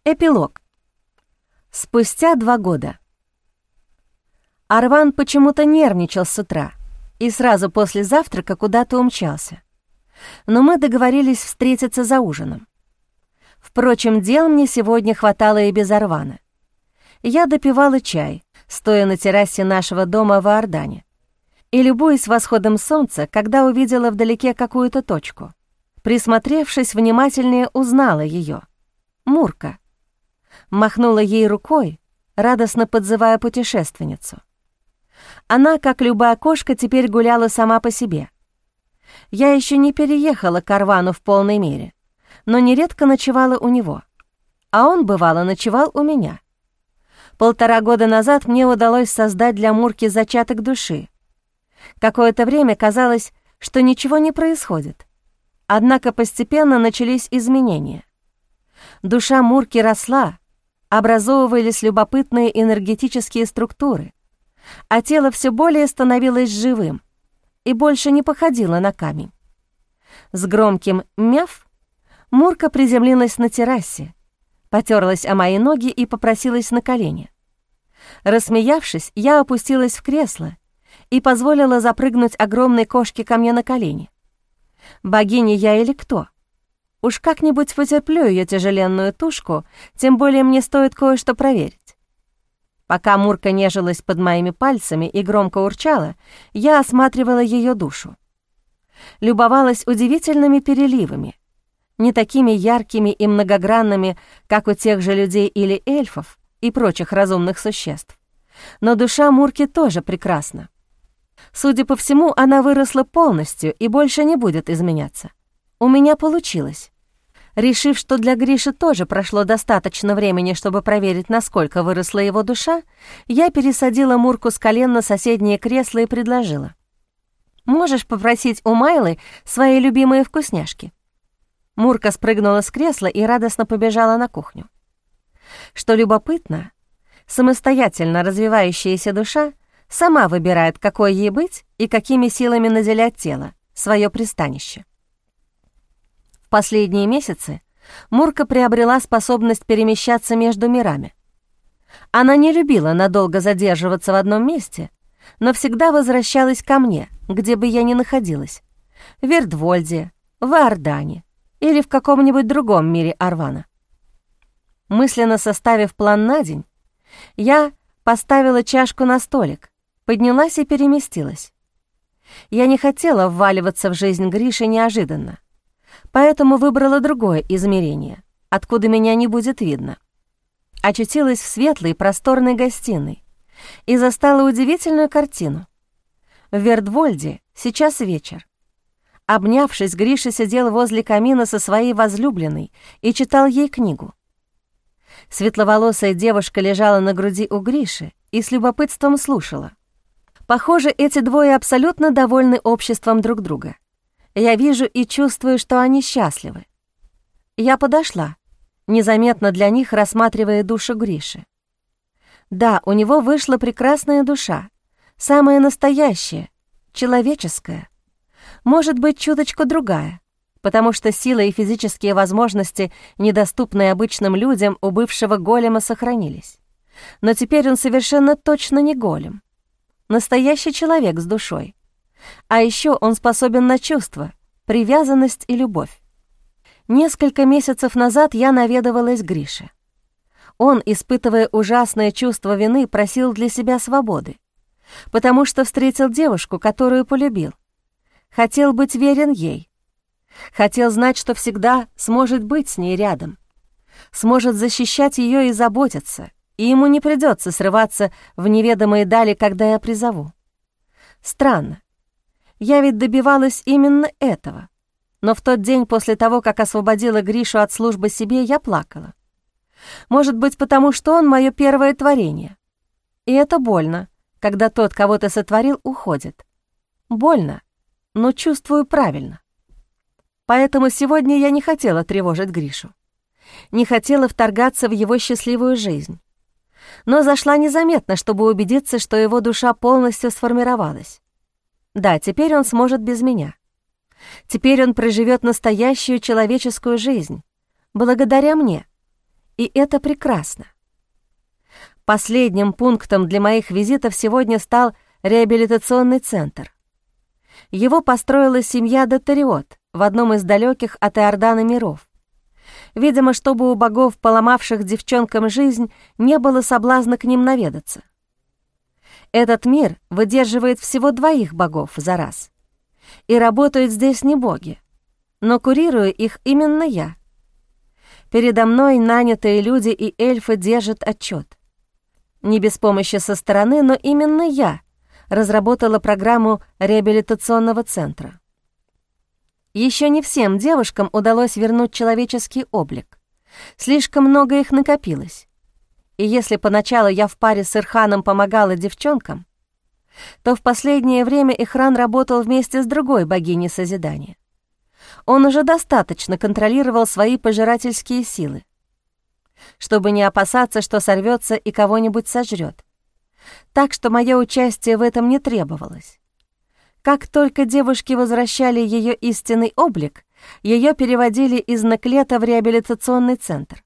Эпилог. Спустя 2 года. Арван почему-то нервничал с утра и сразу после завтрака куда-то умчался. Но мы договорились встретиться за ужином. Впрочем, дел мне сегодня хватало и без Арвана. Я допивала чай, стоя на террасе нашего дома в Иордане, и любуясь восходом солнца, когда увидела вдалеке какую-то точку. Присмотревшись внимательнее, узнала ее. Мурка. Махнула ей рукой, радостно подзывая путешественницу. Она, как любая кошка, теперь гуляла сама по себе. Я еще не переехала к Арвану в полной мере, но нередко ночевала у него, а он, бывало, ночевал у меня. 1,5 года назад мне удалось создать для Мурки зачаток души. Какое-то время казалось, что ничего не происходит, однако постепенно начались изменения. Душа Мурки росла, образовывались любопытные энергетические структуры, а тело все более становилось живым и больше не походило на камень. С громким «мяв» Мурка приземлилась на террасе, потерлась о мои ноги и попросилась на колени. Рассмеявшись, я опустилась в кресло и позволила запрыгнуть огромной кошке ко мне на колени. Богиня я или кто? Уж как-нибудь потерплю ее тяжеленную тушку, тем более мне стоит кое-что проверить. Пока Мурка нежилась под моими пальцами и громко урчала, я осматривала ее душу. Любовалась удивительными переливами, не такими яркими и многогранными, как у тех же людей или эльфов и прочих разумных существ. Но душа Мурки тоже прекрасна. Судя по всему, она выросла полностью и больше не будет изменяться. У меня получилось. Решив, что для Гриши тоже прошло достаточно времени, чтобы проверить, насколько выросла его душа, я пересадила Мурку с колен на соседнее кресло и предложила: «Можешь попросить у Майлы свои любимые вкусняшки?» Мурка спрыгнула с кресла и радостно побежала на кухню. Что любопытно, самостоятельно развивающаяся душа сама выбирает, какой ей быть и какими силами наделять тело, свое пристанище. В последние месяцы Мурка приобрела способность перемещаться между мирами. Она не любила надолго задерживаться в одном месте, но всегда возвращалась ко мне, где бы я ни находилась, в Вердвольде, в Иордане или в каком-нибудь другом мире Арвана. Мысленно составив план на день, я поставила чашку на столик, поднялась и переместилась. Я не хотела вваливаться в жизнь Гриши неожиданно, поэтому выбрала другое измерение, откуда меня не будет видно. Очутилась в светлой, просторной гостиной и застала удивительную картину. В Вердвольде сейчас вечер. Обнявшись, Гриша сидел возле камина со своей возлюбленной и читал ей книгу. Светловолосая девушка лежала на груди у Гриши и с любопытством слушала. Похоже, эти двое абсолютно довольны обществом друг друга. Я вижу и чувствую, что они счастливы. Я подошла, незаметно для них рассматривая душу Гриши. Да, у него вышла прекрасная душа, самая настоящая, человеческая. Может быть, чуточку другая, потому что сила и физические возможности, недоступные обычным людям, у бывшего голема сохранились. Но теперь он совершенно точно не голем. Настоящий человек с душой. А еще он способен на чувства, привязанность и любовь. Несколько месяцев назад я наведывалась к Грише. Он, испытывая ужасное чувство вины, просил для себя свободы, потому что встретил девушку, которую полюбил. Хотел быть верен ей. Хотел знать, что всегда сможет быть с ней рядом, сможет защищать ее и заботиться, и ему не придется срываться в неведомые дали, когда я призову. Странно. Я ведь добивалась именно этого. Но в тот день после того, как освободила Гришу от службы себе, я плакала. Может быть, потому что он — мое первое творение. И это больно, когда тот, кого ты сотворил, уходит. Больно, но чувствую правильно. Поэтому сегодня я не хотела тревожить Гришу. Не хотела вторгаться в его счастливую жизнь. Но зашла незаметно, чтобы убедиться, что его душа полностью сформировалась. Да, теперь он сможет без меня. Теперь он проживет настоящую человеческую жизнь, благодаря мне, И это прекрасно. Последним пунктом для моих визитов сегодня стал реабилитационный центр. Его построила семья Дотариот в одном из далеких от Иордана миров. Видимо, чтобы у богов, поломавших девчонкам жизнь, не было соблазна к ним наведаться. Этот мир выдерживает всего 2 богов за раз. И работают здесь не боги, но курирую их именно я. Передо мной нанятые люди и эльфы держат отчет. Не без помощи со стороны, но именно я разработала программу реабилитационного центра. Еще не всем девушкам удалось вернуть человеческий облик. Слишком много их накопилось. И если поначалу я в паре с Ирханом помогала девчонкам, то в последнее время Ихран работал вместе с другой богиней созидания. Он уже достаточно контролировал свои пожирательские силы, чтобы не опасаться, что сорвется и кого-нибудь сожрет. Так что мое участие в этом не требовалось. Как только девушки возвращали ее истинный облик, ее переводили из Наклета в реабилитационный центр.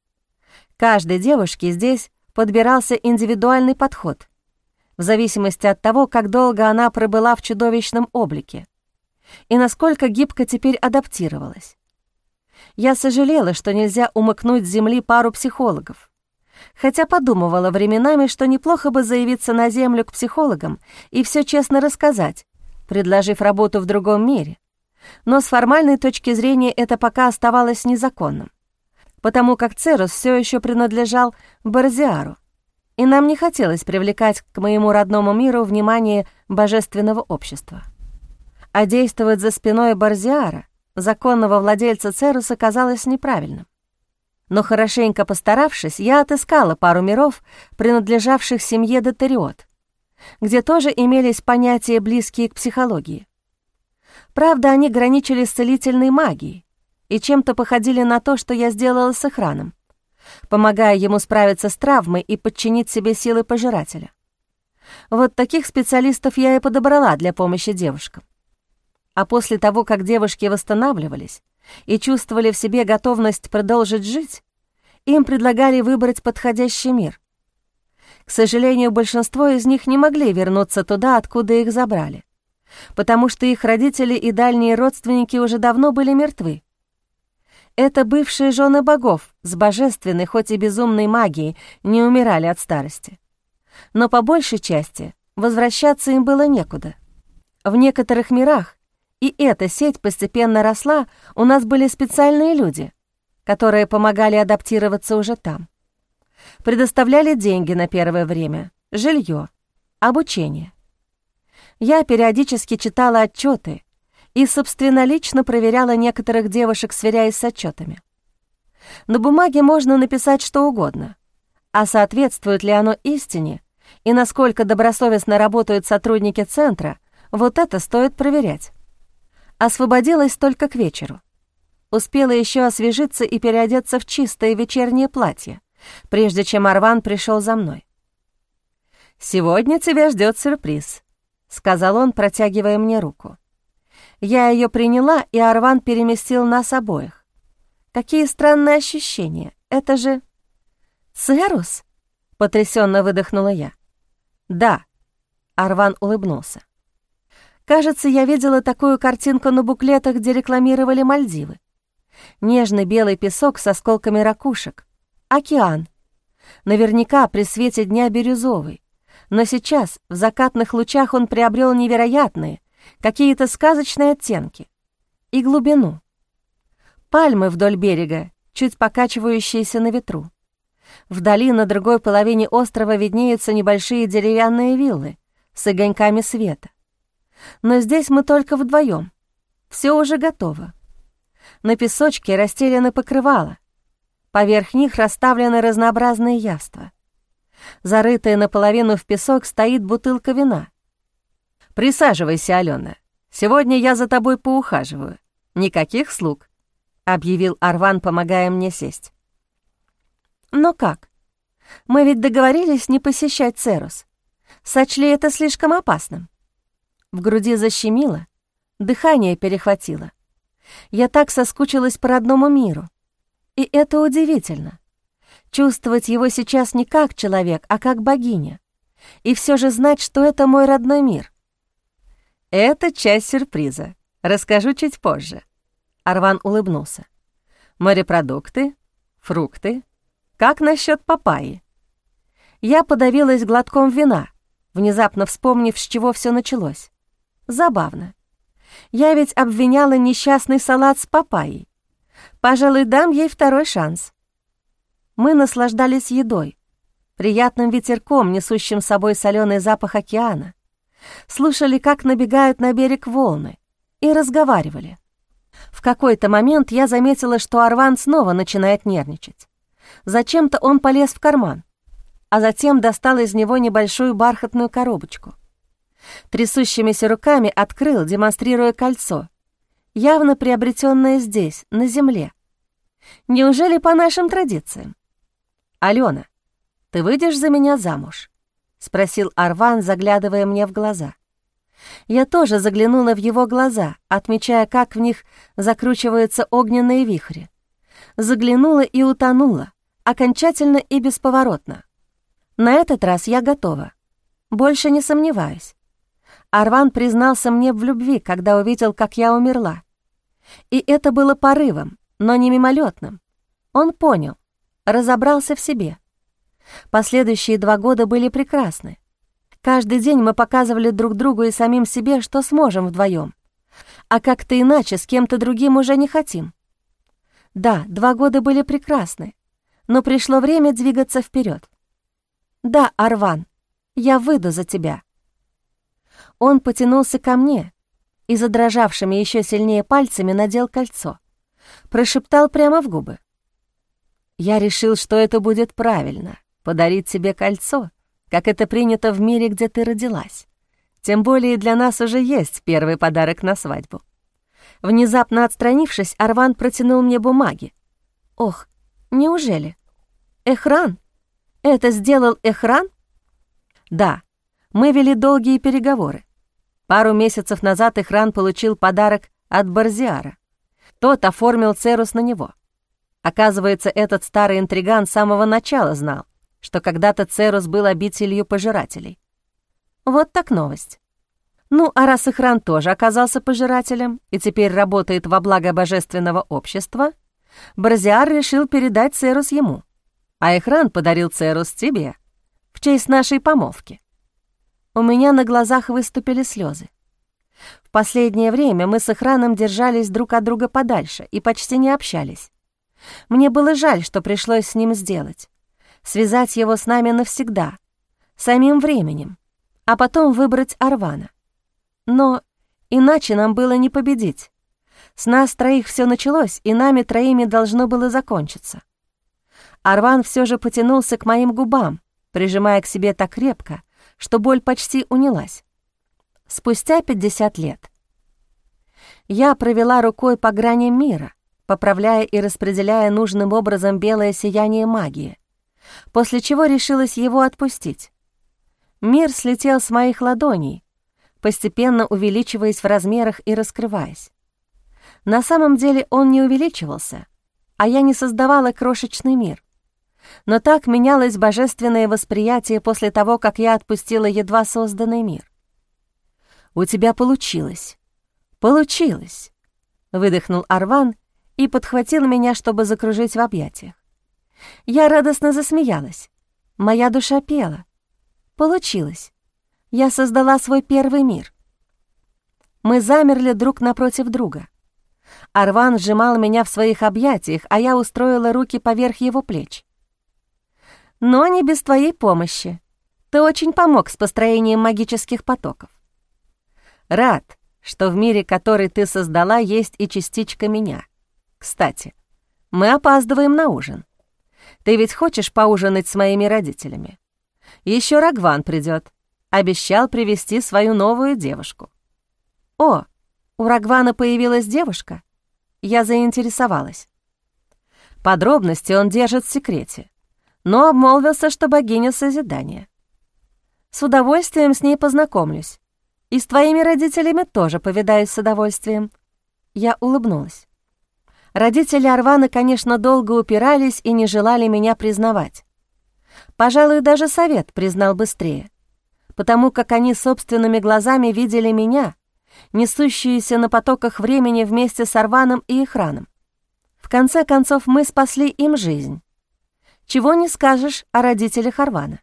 Каждой девушке здесь подбирался индивидуальный подход, в зависимости от того, как долго она пробыла в чудовищном облике и насколько гибко теперь адаптировалась. Я сожалела, что нельзя умыкнуть с земли пару психологов, хотя подумывала временами, что неплохо бы заявиться на землю к психологам и все честно рассказать, предложив работу в другом мире. Но с формальной точки зрения это пока оставалось незаконным, потому как Церус все еще принадлежал Борзиару, и нам не хотелось привлекать к моему родному миру внимание божественного общества. А действовать за спиной Борзиара, законного владельца Церуса, казалось неправильным. Но хорошенько постаравшись, я отыскала пару миров, принадлежавших семье Дотариот, где тоже имелись понятия, близкие к психологии. Правда, они граничили с целительной магией и чем-то походили на то, что я сделала с Ихраном, помогая ему справиться с травмой и подчинить себе силы пожирателя. Вот таких специалистов я и подобрала для помощи девушкам. А после того, как девушки восстанавливались и чувствовали в себе готовность продолжить жить, им предлагали выбрать подходящий мир. К сожалению, большинство из них не могли вернуться туда, откуда их забрали, потому что их родители и дальние родственники уже давно были мертвы. Это бывшие жены богов с божественной, хоть и безумной магией, не умирали от старости. Но по большей части возвращаться им было некуда. В некоторых мирах, и эта сеть постепенно росла, у нас были специальные люди, которые помогали адаптироваться уже там. Предоставляли деньги на первое время, жилье, обучение. Я периодически читала отчеты и собственнолично проверяла некоторых девушек, сверяясь с отчетами. На бумаге можно написать что угодно, а соответствует ли оно истине и насколько добросовестно работают сотрудники центра, вот это стоит проверять. Освободилась только к вечеру. Успела еще освежиться и переодеться в чистое вечернее платье, прежде чем Арван пришел за мной. «Сегодня тебя ждет сюрприз», — сказал он, протягивая мне руку. Я ее приняла, и Арван переместил нас обоих. Какие странные ощущения. Это же... «Церус?» — потрясенно выдохнула я. «Да», — Арван улыбнулся. Кажется, я видела такую картинку на буклетах, где рекламировали Мальдивы. Нежный белый песок с осколками ракушек. Океан. Наверняка при свете дня бирюзовый. Но сейчас, в закатных лучах, он приобрел невероятные, какие-то сказочные оттенки. И глубину. Пальмы вдоль берега, чуть покачивающиеся на ветру. Вдали, на другой половине острова, виднеются небольшие деревянные виллы с огоньками света. Но здесь мы только вдвоем. Все уже готово. На песочке расстелены покрывала. Поверх них расставлены разнообразные яства. Зарытая наполовину в песок стоит бутылка вина. «Присаживайся, Алена. Сегодня я за тобой поухаживаю. Никаких слуг», — объявил Арван, помогая мне сесть. «Но как? Мы ведь договорились не посещать Церус. Сочли это слишком опасным». В груди защемило, дыхание перехватило. Я так соскучилась по родному миру. И это удивительно. Чувствовать его сейчас не как человек, а как богиня. И все же знать, что это мой родной мир. Это часть сюрприза. Расскажу чуть позже. Арван улыбнулся. Морепродукты, фрукты. Как насчет папайи? Я подавилась глотком вина, внезапно вспомнив, с чего все началось. Забавно. Я ведь обвиняла несчастный салат с папайей. Пожалуй, дам ей второй шанс. Мы наслаждались едой, приятным ветерком, несущим с собой соленый запах океана, слушали, как набегают на берег волны, и разговаривали. В какой-то момент я заметила, что Арван снова начинает нервничать. Зачем-то он полез в карман, а затем достал из него небольшую бархатную коробочку. Трясущимися руками открыл, демонстрируя кольцо, явно приобретенное здесь, на земле. Неужели по нашим традициям? «Алена, ты выйдешь за меня замуж?» — спросил Арван, заглядывая мне в глаза. Я тоже заглянула в его глаза, отмечая, как в них закручиваются огненные вихри. Заглянула и утонула, окончательно и бесповоротно. На этот раз я готова. Больше не сомневаюсь. Арван признался мне в любви, когда увидел, как я умерла. И это было порывом, но не мимолетным. Он понял, разобрался в себе. Последующие 2 года были прекрасны. Каждый день мы показывали друг другу и самим себе, что сможем вдвоем, а как-то иначе с кем-то другим уже не хотим. Да, 2 года были прекрасны, но пришло время двигаться вперед. Да, Арван, я выйду за тебя. Он потянулся ко мне и задрожавшими еще сильнее пальцами надел кольцо, прошептал прямо в губы. Я решил, что это будет правильно — подарить тебе кольцо, как это принято в мире, где ты родилась. Тем более для нас уже есть первый подарок на свадьбу. Внезапно отстранившись, Арван протянул мне бумаги. Ох, неужели? Эхран? Это сделал Эхран? Да, мы вели долгие переговоры. Пару месяцев назад Эхран получил подарок от Барзиара. Тот оформил Церус на него. Оказывается, этот старый интриган с самого начала знал, что когда-то Церус был обителью пожирателей. Вот так новость. Ну, а раз Эхран тоже оказался пожирателем и теперь работает во благо божественного общества, Барзиар решил передать Церус ему, а Эхран подарил Церус тебе в честь нашей помолвки. У меня на глазах выступили слезы. В последнее время мы с Эхраном держались друг от друга подальше и почти не общались. Мне было жаль, что пришлось с ним сделать. Связать его с нами навсегда, самим временем, а потом выбрать Арвана. Но иначе нам было не победить. С нас 3 все началось, и нами 3 должно было закончиться. Арван все же потянулся к моим губам, прижимая к себе так крепко, что боль почти унялась. Спустя 50 лет. Я провела рукой по граням мира, поправляя и распределяя нужным образом белое сияние магии, после чего решилась его отпустить. Мир слетел с моих ладоней, постепенно увеличиваясь в размерах и раскрываясь. На самом деле он не увеличивался, а я не создавала крошечный мир. Но так менялось божественное восприятие после того, как я отпустила едва созданный мир. «У тебя получилось! Получилось!» — выдохнул Арван и подхватил меня, чтобы закружить в объятиях. Я радостно засмеялась. Моя душа пела. Получилось. Я создала свой первый мир. Мы замерли друг напротив друга. Арван сжимал меня в своих объятиях, а я устроила руки поверх его плеч. Но не без твоей помощи. Ты очень помог с построением магических потоков. Рад, что в мире, который ты создала, есть и частичка меня. Кстати, мы опаздываем на ужин. Ты ведь хочешь поужинать с моими родителями? Еще Рагван придет. Обещал привести свою новую девушку. О, у Рагвана появилась девушка? Я заинтересовалась. Подробности он держит в секрете, но обмолвился, что богиня созидания. С удовольствием с ней познакомлюсь. И с твоими родителями тоже повидаюсь с удовольствием. Я улыбнулась. Родители Арвана, конечно, долго упирались и не желали меня признавать. Пожалуй, даже совет признал быстрее, потому как они собственными глазами видели меня, несущуюся на потоках времени вместе с Арваном и Ихраном. В конце концов, мы спасли им жизнь. Чего не скажешь о родителях Арвана.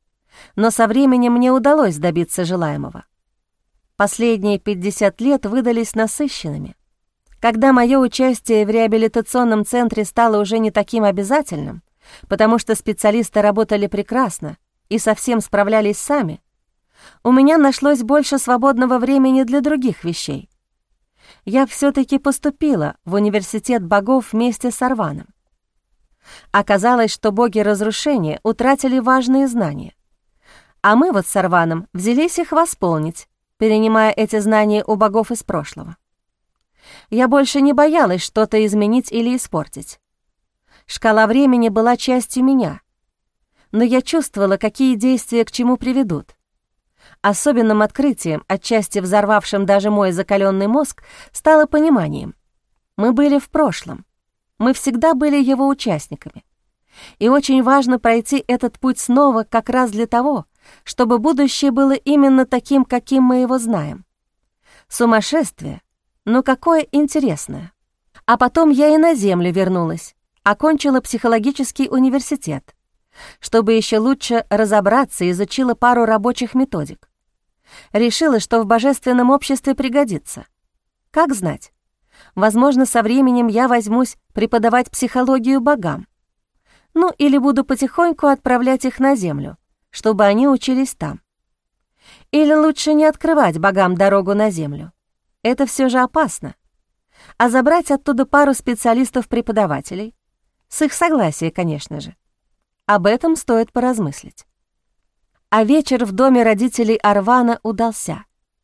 Но со временем мне удалось добиться желаемого. Последние 50 лет выдались насыщенными. Когда мое участие в реабилитационном центре стало уже не таким обязательным, потому что специалисты работали прекрасно и совсем справлялись сами, у меня нашлось больше свободного времени для других вещей. Я все-таки поступила в университет богов вместе с Арваном. Оказалось, что боги разрушения утратили важные знания, а мы вот с Арваном взялись их восполнить, перенимая эти знания у богов из прошлого. Я больше не боялась что-то изменить или испортить. Шкала времени была частью меня, но я чувствовала, какие действия к чему приведут. Особенным открытием, отчасти взорвавшим даже мой закаленный мозг, стало пониманием. Мы были в прошлом, мы всегда были его участниками. И очень важно пройти этот путь снова как раз для того, чтобы будущее было именно таким, каким мы его знаем. Сумасшествие, но какое интересное. А потом я и на Землю вернулась, окончила психологический университет, чтобы еще лучше разобраться, изучила пару рабочих методик. Решила, что в божественном обществе пригодится. Как знать, возможно, со временем я возьмусь преподавать психологию богам. Ну, или буду потихоньку отправлять их на Землю, чтобы они учились там. Или лучше не открывать богам дорогу на Землю. Это все же опасно. А забрать оттуда пару специалистов-преподавателей, с их согласия, конечно же. Об этом стоит поразмыслить. А вечер в доме родителей Арвана удался.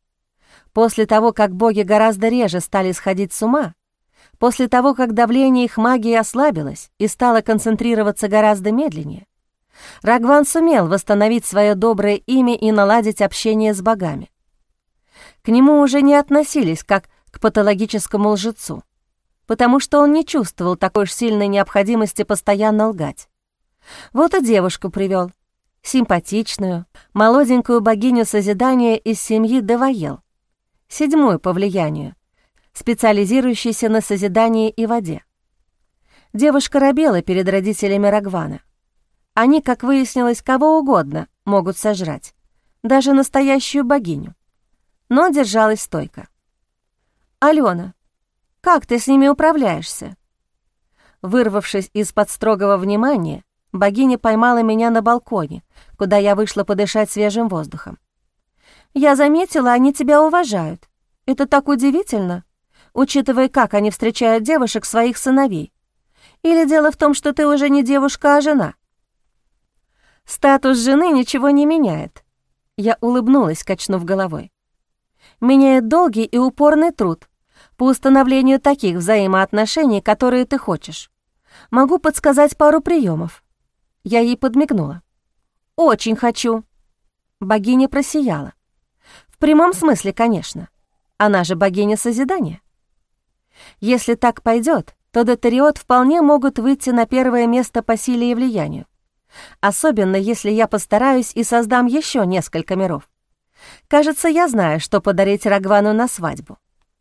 После того, как боги гораздо реже стали сходить с ума, после того, как давление их магии ослабилось и стало концентрироваться гораздо медленнее, Рагван сумел восстановить свое доброе имя и наладить общение с богами. К нему уже не относились как к патологическому лжецу, потому что он не чувствовал такой уж сильной необходимости постоянно лгать. Вот и девушку привел, симпатичную, молоденькую богиню созидания из семьи Деваел, 7-ю по влиянию, специализирующейся на созидании и воде. Девушка робела перед родителями Рагвана. Они, как выяснилось, кого угодно могут сожрать, даже настоящую богиню, но держалась стойко. «Алена, как ты с ними управляешься?» Вырвавшись из-под строгого внимания, богиня поймала меня на балконе, куда я вышла подышать свежим воздухом. «Я заметила, они тебя уважают. Это так удивительно, учитывая, как они встречают девушек своих сыновей. Или дело в том, что ты уже не девушка, а жена?» «Статус жены ничего не меняет», — я улыбнулась, качнув головой. «Меняет долгий и упорный труд по установлению таких взаимоотношений, которые ты хочешь. Могу подсказать пару приемов». Я ей подмигнула. «Очень хочу». Богиня просияла. В прямом смысле, конечно. Она же богиня созидания. Если так пойдет, то Дотариот вполне могут выйти на первое место по силе и влиянию. Особенно, если я постараюсь и создам еще несколько миров. Кажется, я знаю, что подарить Рагвану на свадьбу.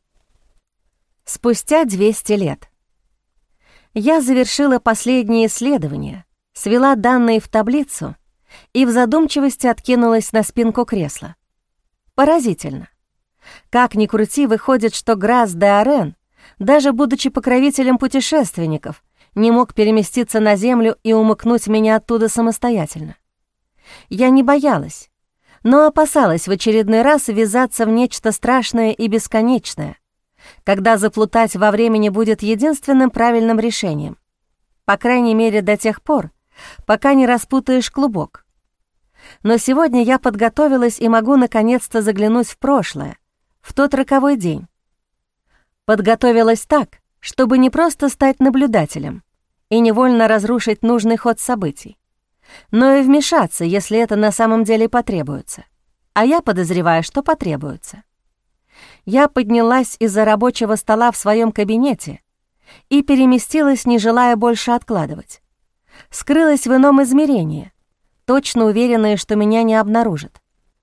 Спустя 200 лет. Я завершила последние исследования, свела данные в таблицу и в задумчивости откинулась на спинку кресла. Поразительно. Как ни крути, выходит, что Грас де Арен, даже будучи покровителем путешественников, не мог переместиться на Землю и умыкнуть меня оттуда самостоятельно. Я не боялась, но опасалась в очередной раз ввязаться в нечто страшное и бесконечное, когда заплутать во времени будет единственным правильным решением, по крайней мере до тех пор, пока не распутаешь клубок. Но сегодня я подготовилась и могу наконец-то заглянуть в прошлое, в тот роковой день. Подготовилась так, чтобы не просто стать наблюдателем и невольно разрушить нужный ход событий, но и вмешаться, если это на самом деле потребуется. А я подозреваю, что потребуется. Я поднялась из-за рабочего стола в своем кабинете и переместилась, не желая больше откладывать. Скрылась в ином измерении, точно уверенная, что меня не обнаружат.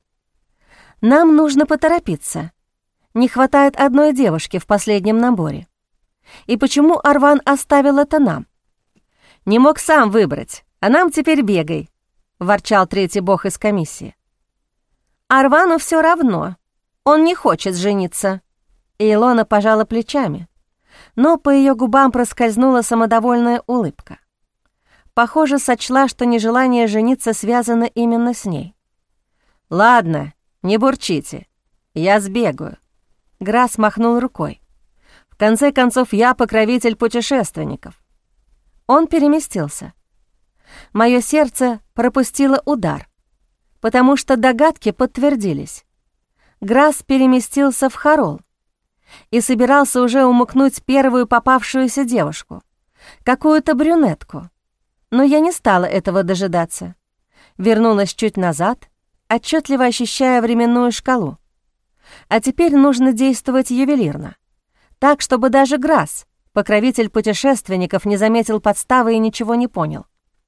Нам нужно поторопиться. Не хватает одной девушки в последнем наборе. И почему Арван оставил это нам? Не мог сам выбрать, а нам теперь бегай, — ворчал третий бог из комиссии. Арвану все равно, он не хочет жениться. И Илона пожала плечами, но по ее губам проскользнула самодовольная улыбка. Похоже, сочла, что нежелание жениться связано именно с ней. «Ладно, не бурчите, я сбегаю». Грасс махнул рукой. «В конце концов, я покровитель путешественников». Он переместился. Мое сердце пропустило удар, потому что догадки подтвердились. Грасс переместился в Харол и собирался уже умыкнуть первую попавшуюся девушку, какую-то брюнетку. Но я не стала этого дожидаться. Вернулась чуть назад, отчетливо ощущая временную шкалу. А теперь нужно действовать ювелирно, так, чтобы даже Грасс, покровитель путешественников, не заметил подставы и ничего не понял.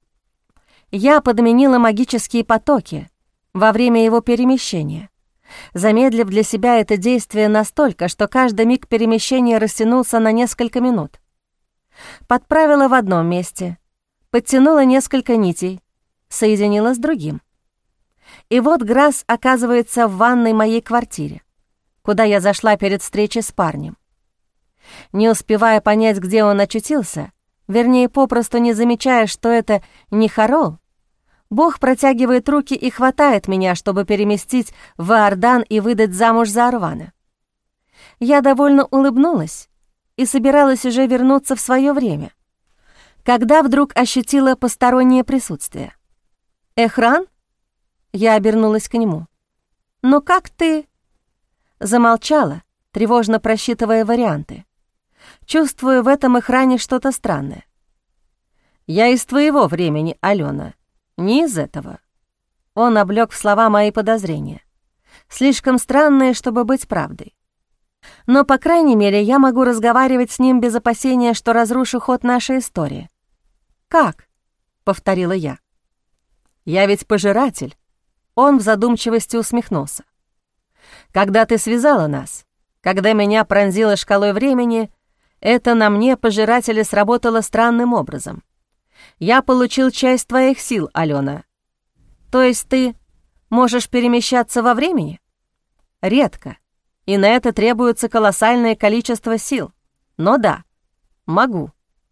Я подменила магические потоки во время его перемещения, замедлив для себя это действие настолько, что каждый миг перемещения растянулся на несколько минут. Подправила в одном месте, подтянула несколько нитей, соединила с другим. И вот Грасс оказывается в ванной моей квартире, куда я зашла перед встречей с парнем. Не успевая понять, где он очутился, вернее, попросту не замечая, что это не Харол, Бог протягивает руки и хватает меня, чтобы переместить в Иордан и выдать замуж за Арвана. Я довольно улыбнулась и собиралась уже вернуться в свое время, когда вдруг ощутила постороннее присутствие. «Эхран?» Я обернулась к нему. «Ну как ты?» Замолчала, тревожно просчитывая варианты. Чувствую в этом Эхране что-то странное. «Я из твоего времени, Алена, не из этого». Он облёк в слова мои подозрения. Слишком странные, чтобы быть правдой. Но, по крайней мере, я могу разговаривать с ним без опасения, что разрушу ход нашей истории. «Как?» — повторила я. «Я ведь пожиратель». Он в задумчивости усмехнулся. «Когда ты связала нас, когда меня пронзила шкалой времени, это на мне, пожирателе, сработало странным образом. Я получил часть твоих сил, Алена. То есть ты можешь перемещаться во времени? Редко, и на это требуется колоссальное количество сил. Но да, могу.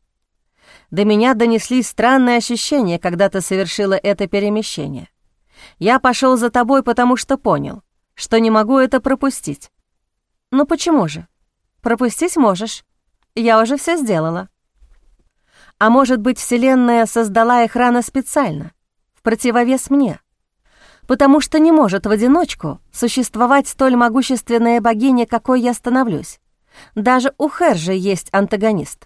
До меня донеслись странные ощущения, когда ты совершила это перемещение. Я пошел за тобой, потому что понял, что не могу это пропустить. Ну почему же? Пропустить можешь. Я уже все сделала. А может быть, Вселенная создала Эхрана специально, в противовес мне, потому что не может в одиночку существовать столь могущественная богиня, какой я становлюсь. Даже у Хержи есть антагонист.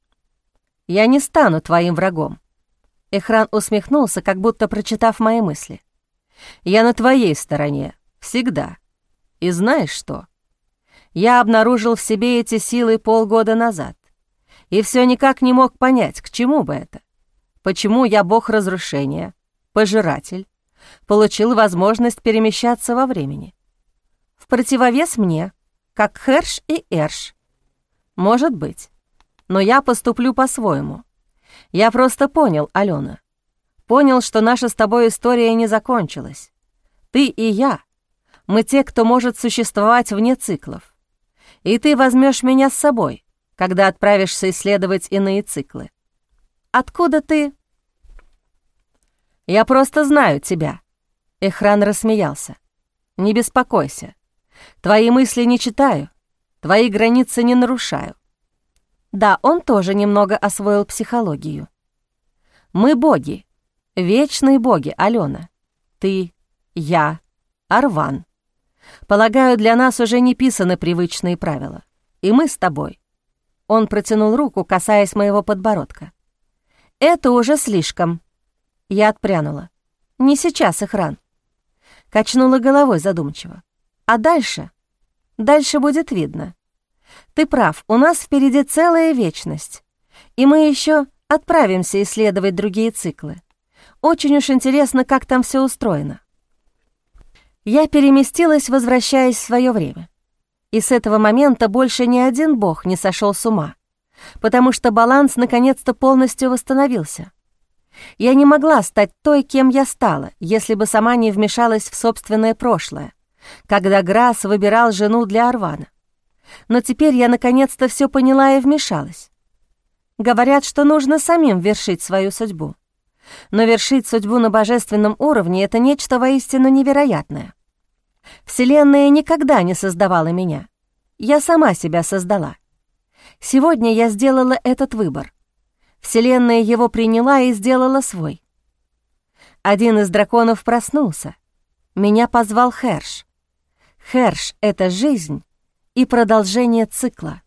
«Я не стану твоим врагом». Эхран усмехнулся, как будто прочитав мои мысли. «Я на твоей стороне, всегда. И знаешь что? Я обнаружил в себе эти силы полгода назад, и все никак не мог понять, к чему бы это. Почему я бог разрушения, пожиратель, получил возможность перемещаться во времени? В противовес мне, как Херш и Эрш. Может быть, но я поступлю по-своему. Я просто понял, Алена, понял, что наша с тобой история не закончилась. Ты и я, мы те, кто может существовать вне циклов. И ты возьмешь меня с собой, когда отправишься исследовать иные циклы. Откуда ты? Я просто знаю тебя. Эхран рассмеялся. Не беспокойся. Твои мысли не читаю, твои границы не нарушаю. Да, он тоже немного освоил психологию. Мы боги, вечные боги, Алена. Ты, я, Арван. Полагаю, для нас уже не писаны привычные правила. И мы с тобой. Он протянул руку, касаясь моего подбородка. Это уже слишком. Я отпрянула. Не сейчас, Эхран. Качнула головой задумчиво. А дальше? Дальше будет видно. Ты прав, у нас впереди целая вечность, и мы еще отправимся исследовать другие циклы. Очень уж интересно, как там все устроено. Я переместилась, возвращаясь в свое время. И с этого момента больше ни один бог не сошел с ума, потому что баланс наконец-то полностью восстановился. Я не могла стать той, кем я стала, если бы сама не вмешалась в собственное прошлое, когда Грасс выбирал жену для Арвана. Но теперь я наконец-то все поняла и вмешалась. Говорят, что нужно самим вершить свою судьбу. Но вершить судьбу на божественном уровне — это нечто воистину невероятное. Вселенная никогда не создавала меня. Я сама себя создала. Сегодня я сделала этот выбор. Вселенная его приняла и сделала свой. Один из драконов проснулся. Меня позвал Херш. Херш — это жизнь и продолжение цикла.